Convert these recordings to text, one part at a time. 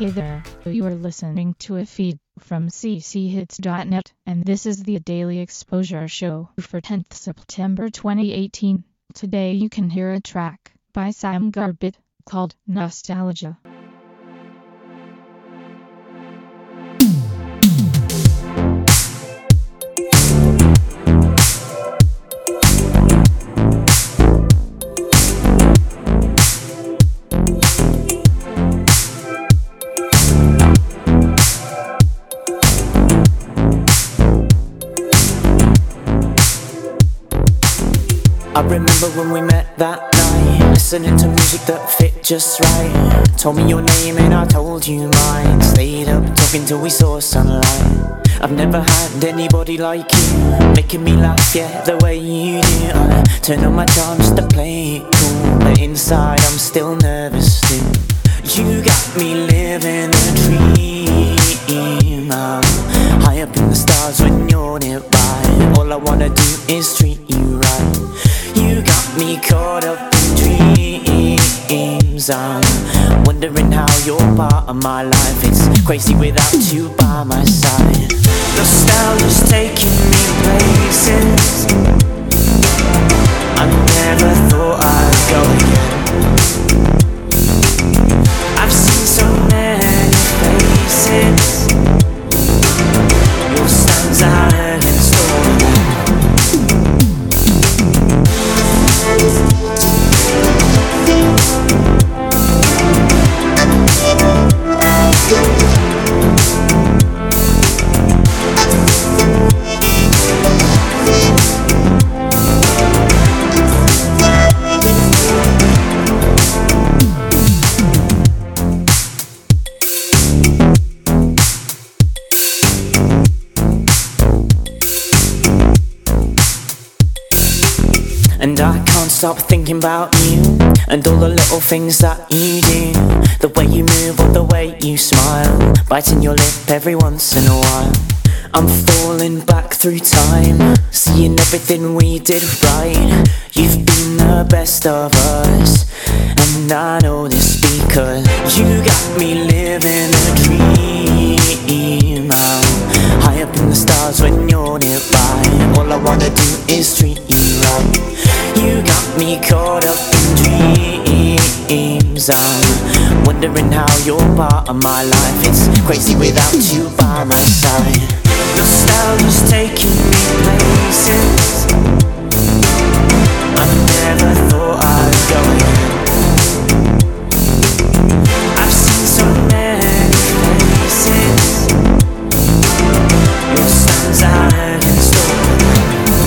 Hey there, you are listening to a feed from cchits.net, and this is the Daily Exposure Show for 10th September 2018. Today you can hear a track by Sam Garbett called Nostalgia. I remember when we met that night, listening to music that fit just right. Told me your name and I told you mine. Stayed up talking till we saw sunlight. I've never had anybody like you, making me laugh, yeah, the way you do. I turn on my charms to play it cool, but inside I'm still nervous too. You got me living a dream. I'm high up in the stars when you're nearby. All I wanna do is treat you right. You got me caught up in dreams. I'm wondering how you're part of my life. It's crazy without you by my side. Nostalgia's taking me places I never thought I'd go again. I've seen so many faces. Your stands out against all of them. And I can't stop thinking about you and all the little things that you do. The way you move or the way you smile, biting your lip every once in a while. I'm falling back through time, seeing everything we did right. You've been the best of us, and I know this because you got me living a dream. I'm high up in the stars when you're nearby. All I wanna do is treat you right. You got me caught up in dreams. I'm wondering how you're part of my life. It's crazy without you by my side. Nostalgia's taking me places I never thought I'd go again. I've seen so many faces. Your stands out against all of them.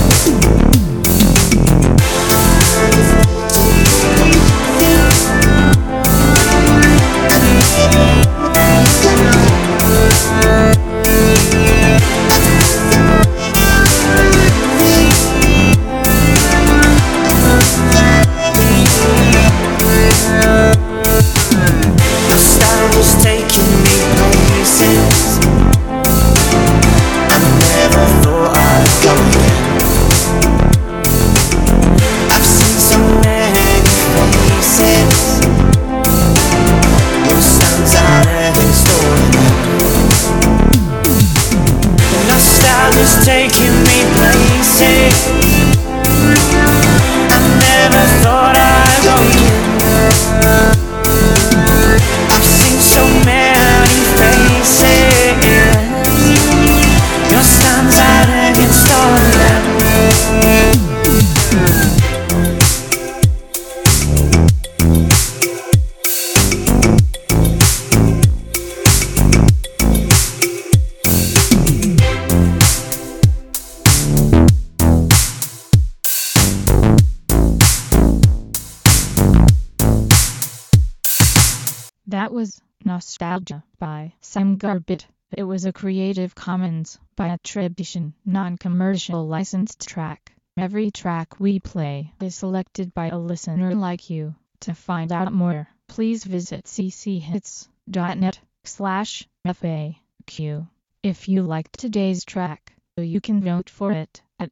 Nostalgia's taking me places I never thought I'd go again. I've seen so many faces. Your stands out against all of them. Nostalgia's taking me places I never thought I'd go again. I've seen so many faces. Your stands out against all of them. That was Nostalgia by Sam Garbett. It was a Creative Commons by attribution, non-commercial licensed track. Every track we play is selected by a listener like you. To find out more, please visit cchits.net/FAQ. If you liked today's track, you can vote for it at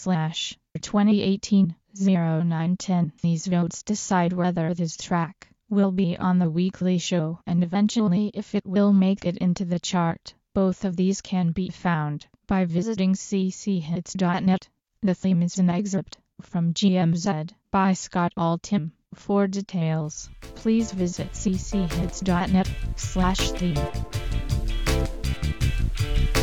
cchits.net/daily/2018 0910. These votes decide whether this track will be on the weekly show, and eventually if it will make it into the chart. Both of these can be found by visiting cchits.net. The theme is an excerpt from GMZ by Scott Altham. For details, please visit cchits.net/theme.